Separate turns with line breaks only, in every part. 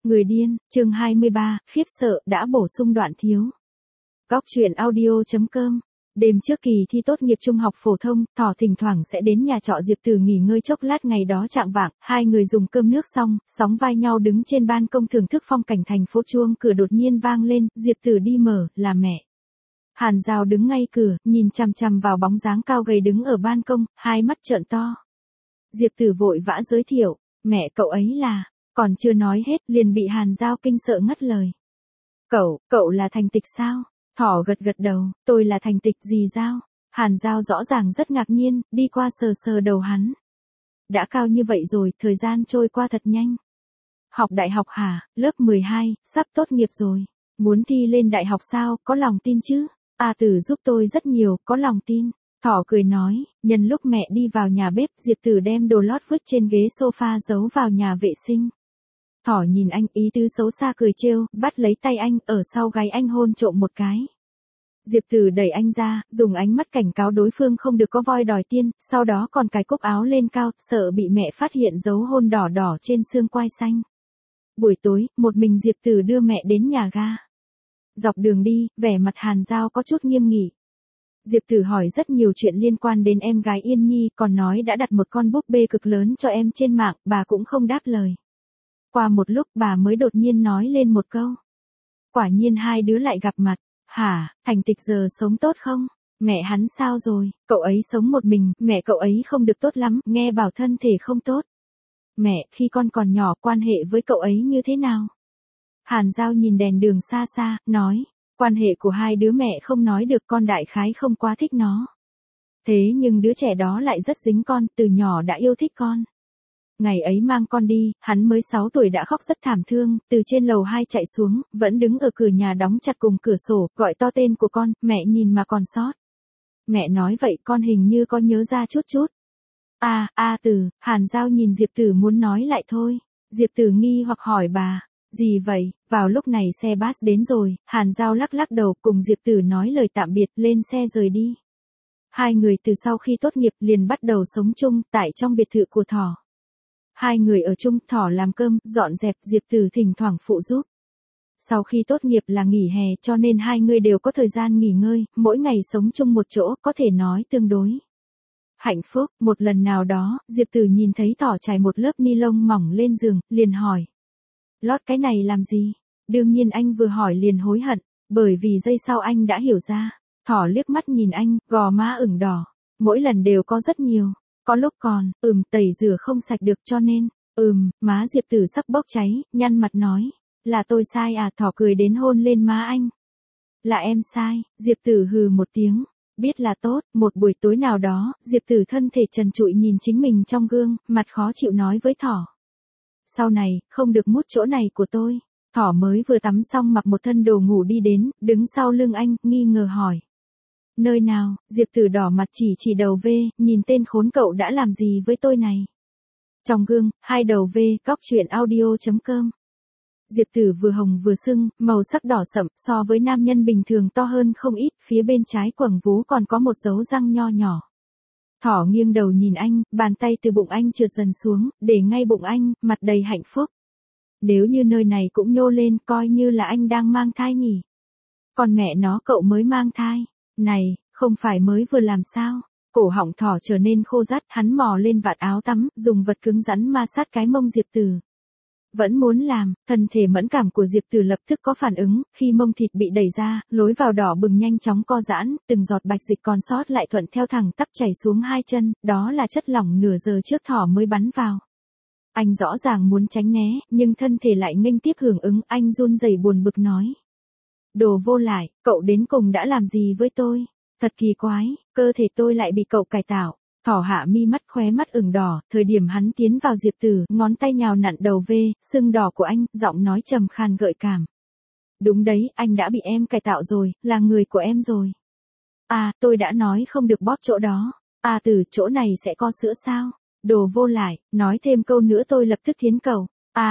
Người điên, chương 23, khiếp sợ, đã bổ sung đoạn thiếu. Góc truyện audio.com. Đêm trước kỳ thi tốt nghiệp trung học phổ thông, Thỏ thỉnh thoảng sẽ đến nhà trọ Diệp Tử nghỉ ngơi chốc lát. Ngày đó chạng vạng, hai người dùng cơm nước xong, sóng vai nhau đứng trên ban công thưởng thức phong cảnh thành phố. Chuông cửa đột nhiên vang lên, Diệp Tử đi mở, là mẹ. Hàn Giao đứng ngay cửa, nhìn chằm chằm vào bóng dáng cao gầy đứng ở ban công, hai mắt trợn to. Diệp Tử vội vã giới thiệu, mẹ cậu ấy là... Còn chưa nói hết, liền bị Hàn Giao kinh sợ ngắt lời. Cậu là Thành Tịch sao? Thỏ gật gật đầu, tôi là Thành Tịch. Dì Giao. Hàn Giao rõ ràng rất ngạc nhiên, đi qua sờ sờ đầu hắn. Đã cao như vậy rồi, thời gian trôi qua thật nhanh. Học đại học hả? Lớp 12, sắp tốt nghiệp rồi. Muốn thi lên đại học sao, có lòng tin chứ? A Tử giúp tôi rất nhiều, có lòng tin. Thỏ cười nói, nhân lúc mẹ đi vào nhà bếp, Diệp Tử đem đồ lót vứt trên ghế sofa giấu vào nhà vệ sinh. Thỏ nhìn anh, ý tứ xấu xa cười trêu, bắt lấy tay anh, ở sau gáy anh hôn trộm một cái. Diệp Tử đẩy anh ra, dùng ánh mắt cảnh cáo đối phương không được có voi đòi tiên, sau đó còn cài cúc áo lên cao, sợ bị mẹ phát hiện dấu hôn đỏ đỏ trên xương quai xanh. Buổi tối, một mình Diệp Tử đưa mẹ đến nhà ga. Dọc đường đi, vẻ mặt Hàn Giao có chút nghiêm nghị. Diệp Tử hỏi rất nhiều chuyện liên quan đến em gái Yên Nhi, còn nói đã đặt một con búp bê cực lớn cho em trên mạng, bà cũng không đáp lời. Qua một lúc bà mới đột nhiên nói lên một câu. Quả nhiên hai đứa lại gặp mặt. Hả, Thành Tịch giờ sống tốt không? Mẹ hắn sao rồi? Cậu ấy sống một mình, mẹ cậu ấy không được tốt lắm, nghe bảo thân thể không tốt. Mẹ, khi con còn nhỏ, quan hệ với cậu ấy như thế nào? Hàn Giao nhìn đèn đường xa xa, nói. Quan hệ của hai đứa mẹ không nói được, con đại khái không quá thích nó. Thế nhưng đứa trẻ đó lại rất dính con, từ nhỏ đã yêu thích con. Ngày ấy mang con đi, hắn mới 6 tuổi đã khóc rất thảm thương, từ trên lầu 2 chạy xuống, vẫn đứng ở cửa nhà đóng chặt cùng cửa sổ, gọi to tên của con, mẹ nhìn mà còn sót. Mẹ nói vậy con hình như có nhớ ra chút chút. Tử, Hàn Giao nhìn Diệp Tử muốn nói lại thôi. Diệp Tử nghi hoặc hỏi bà, gì vậy? Vào lúc này xe bus đến rồi, Hàn Giao lắc lắc đầu cùng Diệp Tử nói lời tạm biệt, lên xe rời đi. Hai người từ sau khi tốt nghiệp liền bắt đầu sống chung, tại trong biệt thự của Thỏ. Hai người ở chung, Thỏ làm cơm, dọn dẹp, Diệp Tử thỉnh thoảng phụ giúp. Sau khi tốt nghiệp là nghỉ hè cho nên hai người đều có thời gian nghỉ ngơi, mỗi ngày sống chung một chỗ, có thể nói tương đối hạnh phúc. Một lần nào đó, Diệp Tử nhìn thấy Thỏ trải một lớp ni lông mỏng lên giường, liền hỏi. Lót cái này làm gì? Đương nhiên anh vừa hỏi liền hối hận, bởi vì giây sau anh đã hiểu ra. Thỏ liếc mắt nhìn anh, gò má ửng đỏ. Mỗi lần đều có rất nhiều. Có lúc còn, tẩy rửa không sạch được cho nên, má Diệp Tử sắp bốc cháy, nhăn mặt nói, là tôi sai à? Thỏ cười đến hôn lên má anh. Là em sai. Diệp Tử hừ một tiếng, biết là tốt. Một buổi tối nào đó, Diệp Tử thân thể trần trụi nhìn chính mình trong gương, mặt khó chịu nói với Thỏ. Sau này, không được mút chỗ này của tôi. Thỏ mới vừa tắm xong mặc một thân đồ ngủ đi đến, đứng sau lưng anh, nghi ngờ hỏi. Nơi nào? Diệp Tử đỏ mặt chỉ đầu V, nhìn tên khốn cậu đã làm gì với tôi này. Trong gương, hai đầu V, góc truyện audio.com. Diệp Tử vừa hồng vừa sưng, màu sắc đỏ sậm, so với nam nhân bình thường to hơn không ít, phía bên trái quầng vú còn có một dấu răng nho nhỏ. Thỏ nghiêng đầu nhìn anh, bàn tay từ bụng anh trượt dần xuống, để ngay bụng anh, mặt đầy hạnh phúc. Nếu như nơi này cũng nhô lên, coi như là anh đang mang thai nhỉ. Còn mẹ nó cậu mới mang thai. Này, không phải mới vừa làm sao? Cổ họng Thỏ trở nên khô rát, hắn mò lên vạt áo tắm, dùng vật cứng rắn ma sát cái mông Diệp Tử. Vẫn muốn làm, thân thể mẫn cảm của Diệp Tử lập tức có phản ứng, khi mông thịt bị đẩy ra, lối vào đỏ bừng nhanh chóng co giãn, từng giọt bạch dịch còn sót lại thuận theo thẳng tắp chảy xuống hai chân, đó là chất lỏng nửa giờ trước Thỏ mới bắn vào. Anh rõ ràng muốn tránh né, nhưng thân thể lại nghênh tiếp hưởng ứng, anh run rẩy buồn bực nói. Đồ vô lại, cậu đến cùng đã làm gì với tôi? Thật kỳ quái, cơ thể tôi lại bị cậu cải tạo. Thỏ hạ mi mắt, khóe mắt ửng đỏ, thời điểm hắn tiến vào Diệp Tử, ngón tay nhào nặn đầu V, sưng đỏ của anh, giọng nói trầm khan gợi cảm. Đúng đấy, anh đã bị em cải tạo rồi, là người của em rồi. Tôi đã nói không được bóp chỗ đó. Tử, chỗ này sẽ có sữa sao? Đồ vô lại, nói thêm câu nữa tôi lập tức thiến cầu.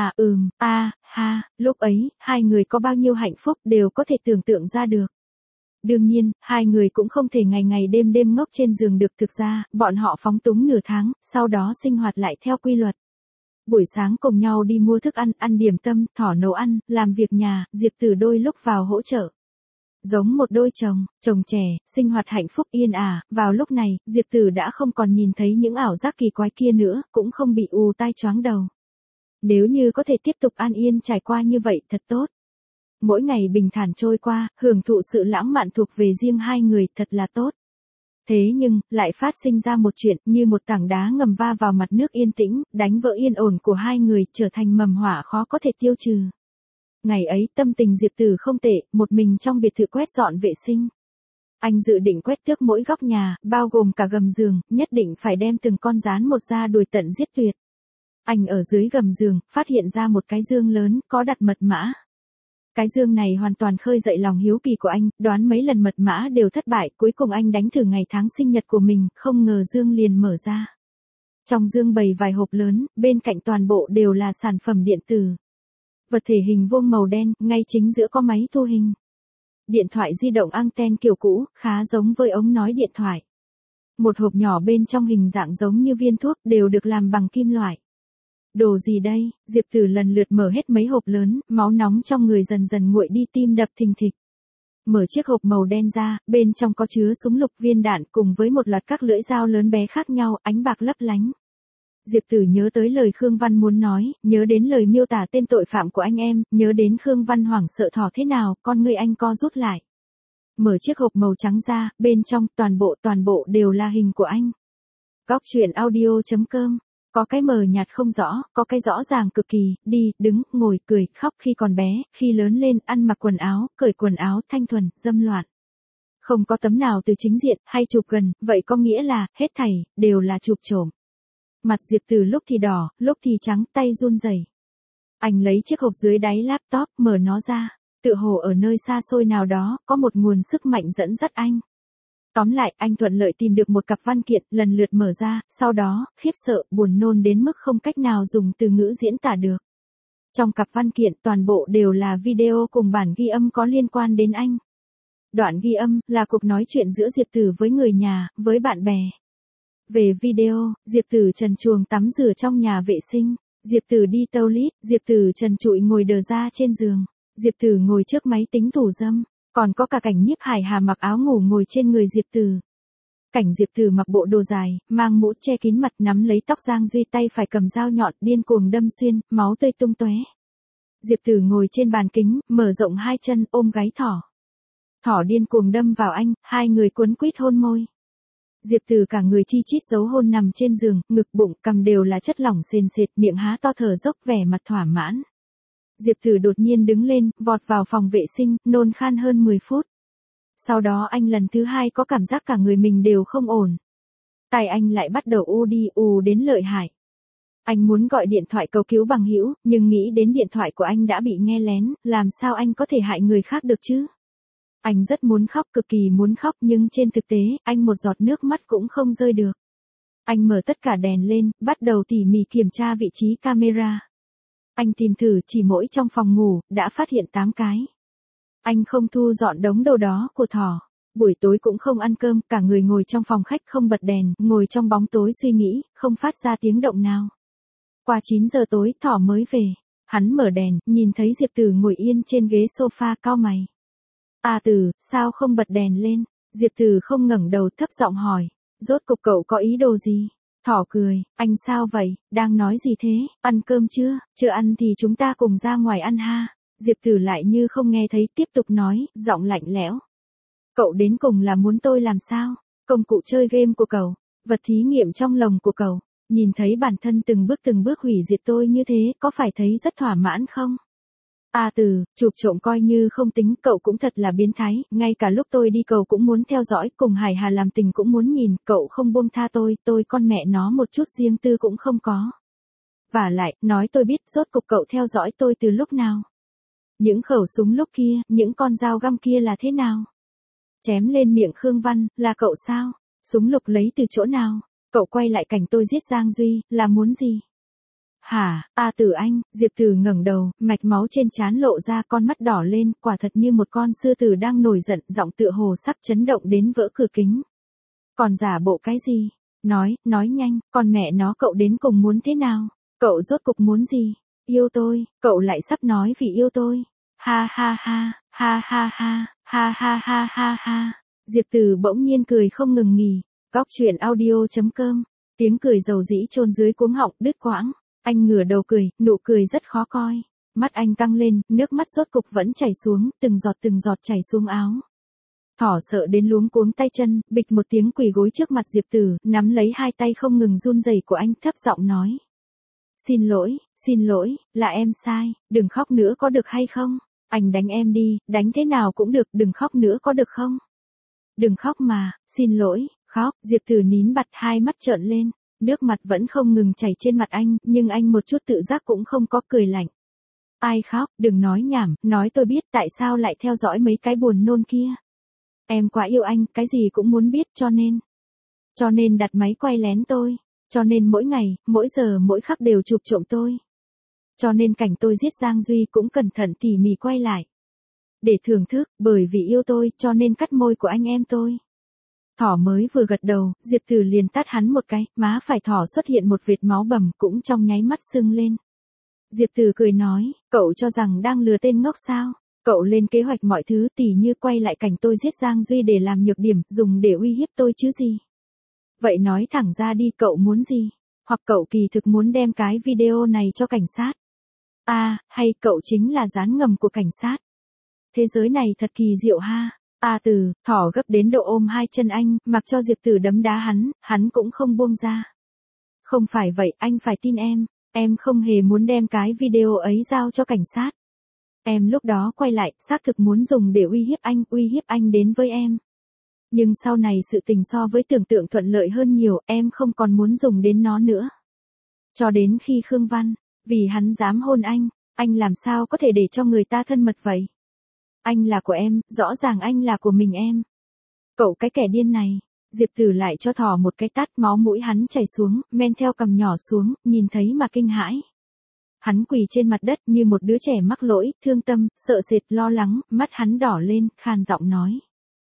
Lúc ấy, hai người có bao nhiêu hạnh phúc đều có thể tưởng tượng ra được. Đương nhiên, hai người cũng không thể ngày ngày đêm đêm ngốc trên giường được, thực ra, bọn họ phóng túng nửa tháng, sau đó sinh hoạt lại theo quy luật. Buổi sáng cùng nhau đi mua thức ăn, ăn điểm tâm, Thỏ nấu ăn, làm việc nhà, Diệp Tử đôi lúc vào hỗ trợ. Giống một đôi chồng trẻ, sinh hoạt hạnh phúc yên ả, vào lúc này, Diệp Tử đã không còn nhìn thấy những ảo giác kỳ quái kia nữa, cũng không bị ù tai choáng đầu. Nếu như có thể tiếp tục an yên trải qua như vậy thật tốt. Mỗi ngày bình thản trôi qua, hưởng thụ sự lãng mạn thuộc về riêng hai người thật là tốt. Thế nhưng, lại phát sinh ra một chuyện như một tảng đá ngầm va vào mặt nước yên tĩnh, đánh vỡ yên ổn của hai người, trở thành mầm hỏa khó có thể tiêu trừ. Ngày ấy tâm tình Diệp Tử không tệ, một mình trong biệt thự quét dọn vệ sinh. Anh dự định quét tước mỗi góc nhà, bao gồm cả gầm giường, nhất định phải đem từng con gián một ra đuổi tận giết tuyệt. Anh ở dưới gầm giường, phát hiện ra một cái dương lớn, có đặt mật mã. Cái dương này hoàn toàn khơi dậy lòng hiếu kỳ của anh, đoán mấy lần mật mã đều thất bại, cuối cùng anh đánh thử ngày tháng sinh nhật của mình, không ngờ dương liền mở ra. Trong dương bày vài hộp lớn, bên cạnh toàn bộ đều là sản phẩm điện tử. Vật thể hình vuông màu đen, ngay chính giữa có máy thu hình. Điện thoại di động anten kiểu cũ, khá giống với ống nói điện thoại. Một hộp nhỏ bên trong hình dạng giống như viên thuốc, đều được làm bằng kim loại. Đồ gì đây? Diệp Tử lần lượt mở hết mấy hộp lớn, máu nóng trong người dần dần nguội đi, tim đập thình thịch. Mở chiếc hộp màu đen ra, bên trong có chứa súng lục, viên đạn cùng với một loạt các lưỡi dao lớn bé khác nhau, ánh bạc lấp lánh. Diệp Tử nhớ tới lời Khương Văn muốn nói, nhớ đến lời miêu tả tên tội phạm của anh em, nhớ đến Khương Văn hoảng sợ thỏ thế nào, con người anh co rút lại. Mở chiếc hộp màu trắng ra, bên trong toàn bộ đều là hình của anh. Góc truyện audio.com. Có cái mờ nhạt không rõ, có cái rõ ràng cực kỳ, đi, đứng, ngồi, cười, khóc khi còn bé, khi lớn lên, ăn mặc quần áo, cởi quần áo, thanh thuần, dâm loạn. Không có tấm nào từ chính diện, hay chụp gần, vậy có nghĩa là, hết thảy, đều là chụp trộm. Mặt Diệp Tử lúc thì đỏ, lúc thì trắng, tay run rẩy. Anh lấy chiếc hộp dưới đáy laptop, mở nó ra. Tựa hồ ở nơi xa xôi nào đó, có một nguồn sức mạnh dẫn dắt anh. Tóm lại, anh thuận lợi tìm được một cặp văn kiện, lần lượt mở ra, sau đó, khiếp sợ, buồn nôn đến mức không cách nào dùng từ ngữ diễn tả được. Trong cặp văn kiện, toàn bộ đều là video cùng bản ghi âm có liên quan đến anh. Đoạn ghi âm, là cuộc nói chuyện giữa Diệp Tử với người nhà, với bạn bè. Về video, Diệp Tử trần truồng tắm rửa trong nhà vệ sinh. Diệp Tử đi toilet, Diệp Tử trần trụi ngồi đờ ra trên giường. Diệp Tử ngồi trước máy tính thủ dâm. Còn có cả cảnh Nhiếp Hải Hà mặc áo ngủ ngồi trên người Diệp Tử. Cảnh Diệp Tử mặc bộ đồ dài, mang mũ che kín mặt, nắm lấy tóc Giang Duy, tay phải cầm dao nhọn, điên cuồng đâm xuyên, máu tươi tung tóe. Diệp Tử ngồi trên bàn kính, mở rộng hai chân, ôm gáy Thỏ. Thỏ điên cuồng đâm vào anh, hai người cuốn quýt hôn môi. Diệp Tử cả người chi chít dấu hôn nằm trên giường, ngực bụng cằm đều là chất lỏng sền sệt, miệng há to thở dốc, vẻ mặt thỏa mãn. Diệp Tử đột nhiên đứng lên, vọt vào phòng vệ sinh, nôn khan hơn 10 phút. Sau đó anh lần thứ hai có cảm giác cả người mình đều không ổn. Tai anh lại bắt đầu ù đến lợi hại. Anh muốn gọi điện thoại cầu cứu bằng hữu, nhưng nghĩ đến điện thoại của anh đã bị nghe lén, làm sao anh có thể hại người khác được chứ? Anh rất muốn khóc, cực kỳ muốn khóc, nhưng trên thực tế, anh một giọt nước mắt cũng không rơi được. Anh mở tất cả đèn lên, bắt đầu tỉ mỉ kiểm tra vị trí camera. Anh tìm thử chỉ mỗi trong phòng ngủ, đã phát hiện 8 cái. Anh không thu dọn đống đồ đó của Thỏ. Buổi tối cũng không ăn cơm, cả người ngồi trong phòng khách không bật đèn, ngồi trong bóng tối suy nghĩ, không phát ra tiếng động nào. Qua 9 giờ tối, Thỏ mới về. Hắn mở đèn, nhìn thấy Diệp Tử ngồi yên trên ghế sofa, cau mày. À Tử, sao không bật đèn lên? Diệp Tử không ngẩng đầu, thấp giọng hỏi. Rốt cục cậu có ý đồ gì? Thỏ cười, anh sao vậy, đang nói gì thế, ăn cơm chưa, chưa ăn thì chúng ta cùng ra ngoài ăn ha. Diệp Tử lại như không nghe thấy, tiếp tục nói, giọng lạnh lẽo. Cậu đến cùng là muốn tôi làm sao? Công cụ chơi game của cậu, vật thí nghiệm trong lồng của cậu, nhìn thấy bản thân từng bước hủy diệt tôi như thế, có phải thấy rất thỏa mãn không? À Tử, chụp trộm coi như không tính, cậu cũng thật là biến thái, ngay cả lúc tôi đi cầu cũng muốn theo dõi, cùng Hải Hà làm tình cũng muốn nhìn, cậu không buông tha tôi con mẹ nó một chút riêng tư cũng không có. Và lại, nói tôi biết, rốt cục cậu theo dõi tôi từ lúc nào? Những khẩu súng lúc kia, những con dao găm kia là thế nào? Chém lên miệng Khương Văn, là cậu sao? Súng lục lấy từ chỗ nào? Cậu quay lại cảnh tôi giết Giang Duy, là muốn gì? Hả, A Tử anh, Diệp Tử ngẩng đầu, mạch máu trên trán lộ ra, con mắt đỏ lên, quả thật như một con sư tử đang nổi giận, giọng tựa hồ sắp chấn động đến vỡ cửa kính. Còn giả bộ cái gì? Nói nhanh, con mẹ nó cậu đến cùng muốn thế nào? Cậu rốt cục muốn gì? Yêu tôi, cậu lại sắp nói vì yêu tôi. Ha ha ha, ha ha ha, ha ha ha ha ha. Diệp Từ bỗng nhiên cười không ngừng nghỉ. Góc truyện audio.com. Tiếng cười dầu dĩ chôn dưới cuống họng đứt quãng. Anh ngửa đầu cười, nụ cười rất khó coi. Mắt anh căng lên, nước mắt rốt cục vẫn chảy xuống, từng giọt chảy xuống áo. Thỏ sợ đến luống cuống tay chân, bịch một tiếng quỳ gối trước mặt Diệp Từ, nắm lấy hai tay không ngừng run rẩy của anh, thấp giọng nói. Xin lỗi, là em sai, đừng khóc nữa có được hay không? Anh đánh em đi, đánh thế nào cũng được, đừng khóc nữa có được không? Đừng khóc mà, xin lỗi, khóc, Diệp Từ nín bặt hai mắt trợn lên, nước mặt vẫn không ngừng chảy trên mặt anh, nhưng anh một chút tự giác cũng không có, cười lạnh. Ai khóc, đừng nói nhảm, nói tôi biết tại sao lại theo dõi mấy cái buồn nôn kia. Em quá yêu anh, cái gì cũng muốn biết cho nên đặt máy quay lén tôi. Cho nên mỗi ngày, mỗi giờ mỗi khắc đều chụp trộm tôi. Cho nên cảnh tôi giết Giang Duy cũng cẩn thận tỉ mỉ quay lại. Để thưởng thức, bởi vì yêu tôi, cho nên cắt môi của anh em tôi. Thỏ mới vừa gật đầu, Diệp Từ liền tát hắn một cái, má phải thỏ xuất hiện một vệt máu bầm cũng trong nháy mắt sưng lên. Diệp Từ cười nói, cậu cho rằng đang lừa tên ngốc sao? Cậu lên kế hoạch mọi thứ tỉ như quay lại cảnh tôi giết Giang Duy để làm nhược điểm, dùng để uy hiếp tôi chứ gì. Vậy nói thẳng ra đi, cậu muốn gì? Hoặc cậu kỳ thực muốn đem cái video này cho cảnh sát? À, hay cậu chính là gián ngầm của cảnh sát? Thế giới này thật kỳ diệu ha. Từ, thỏ gấp đến độ ôm hai chân anh, mặc cho Diệp Từ đấm đá hắn cũng không buông ra. Không phải vậy, anh phải tin em không hề muốn đem cái video ấy giao cho cảnh sát. Em lúc đó quay lại, xác thực muốn dùng để uy hiếp anh đến với em. Nhưng sau này sự tình so với tưởng tượng thuận lợi hơn nhiều, em không còn muốn dùng đến nó nữa. Cho đến khi Khương Văn, vì hắn dám hôn anh làm sao có thể để cho người ta thân mật vậy? Anh là của em, rõ ràng anh là của mình em. Cậu cái kẻ điên này, Diệp Từ lại cho thỏ một cái tát, máu mũi hắn chảy xuống, men theo cằm nhỏ xuống, nhìn thấy mà kinh hãi. Hắn quỳ trên mặt đất như một đứa trẻ mắc lỗi, thương tâm, sợ sệt, lo lắng, mắt hắn đỏ lên, khan giọng nói.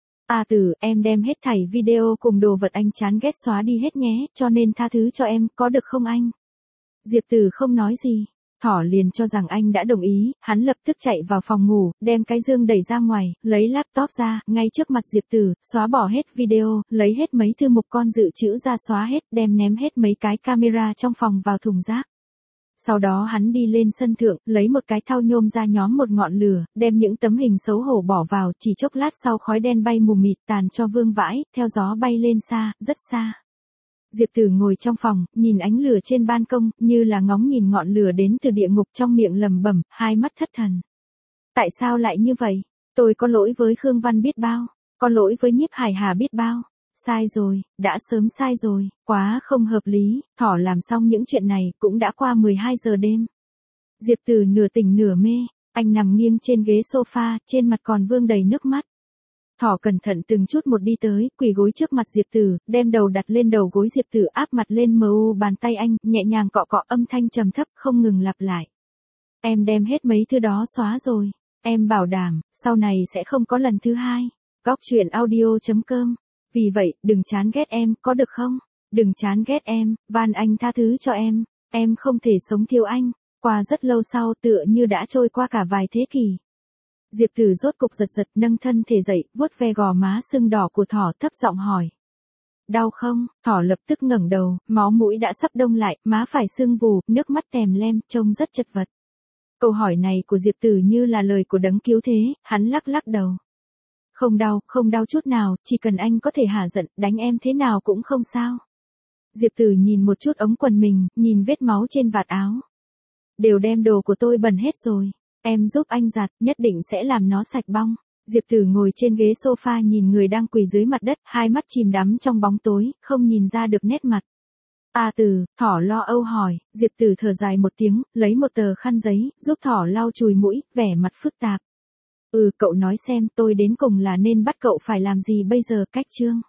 Từ, em đem hết thảy video cùng đồ vật anh chán ghét xóa đi hết nhé, cho nên tha thứ cho em, có được không anh? Diệp Từ không nói gì. Thỏ liền cho rằng anh đã đồng ý, hắn lập tức chạy vào phòng ngủ, đem cái giường đẩy ra ngoài, lấy laptop ra, ngay trước mặt Diệp Từ, xóa bỏ hết video, lấy hết mấy thư mục con dự trữ ra xóa hết, đem ném hết mấy cái camera trong phòng vào thùng rác. Sau đó hắn đi lên sân thượng, lấy một cái thau nhôm ra nhóm một ngọn lửa, đem những tấm hình xấu hổ bỏ vào, chỉ chốc lát sau khói đen bay mù mịt tàn cho vương vãi, theo gió bay lên xa, rất xa. Diệp Từ ngồi trong phòng, nhìn ánh lửa trên ban công, như là ngóng nhìn ngọn lửa đến từ địa ngục, trong miệng lẩm bẩm, hai mắt thất thần. Tại sao lại như vậy? Tôi có lỗi với Khương Văn biết bao, có lỗi với Nhiếp Hải Hà biết bao. Sai rồi, đã sớm sai rồi, quá không hợp lý, thỏ làm xong những chuyện này, cũng đã qua 12 giờ đêm. Diệp Từ nửa tỉnh nửa mê, anh nằm nghiêng trên ghế sofa, trên mặt còn vương đầy nước mắt. Thỏ cẩn thận từng chút một đi tới, quỳ gối trước mặt Diệp Từ, đem đầu đặt lên đầu gối Diệp Từ, áp mặt lên mờ bàn tay anh, nhẹ nhàng cọ cọ, âm thanh trầm thấp không ngừng lặp lại. Em đem hết mấy thứ đó xóa rồi, em bảo đảm, sau này sẽ không có lần thứ hai. Góc truyện audio.com. Vì vậy, đừng chán ghét em, có được không? Đừng chán ghét em, van anh tha thứ cho em không thể sống thiếu anh. Qua rất lâu sau, tựa như đã trôi qua cả vài thế kỷ. Diệp Từ rốt cục giật nâng thân thể dậy, vuốt ve gò má sưng đỏ của thỏ, thấp giọng hỏi. Đau không? Thỏ lập tức ngẩng đầu, máu mũi đã sắp đông lại, má phải sưng vù, nước mắt tèm lem, trông rất chật vật. Câu hỏi này của Diệp Từ như là lời của đấng cứu thế, hắn lắc đầu. Không đau chút nào, chỉ cần anh có thể hả giận, đánh em thế nào cũng không sao. Diệp Từ nhìn một chút ống quần mình, nhìn vết máu trên vạt áo. Đều đem đồ của tôi bẩn hết rồi. Em giúp anh giặt, nhất định sẽ làm nó sạch bong. Diệp Từ ngồi trên ghế sofa nhìn người đang quỳ dưới mặt đất, hai mắt chìm đắm trong bóng tối, không nhìn ra được nét mặt. Từ, thỏ lo âu hỏi, Diệp Từ thở dài một tiếng, lấy một tờ khăn giấy, giúp thỏ lau chùi mũi, vẻ mặt phức tạp. Cậu nói xem tôi đến cùng là nên bắt cậu phải làm gì bây giờ, cách chương.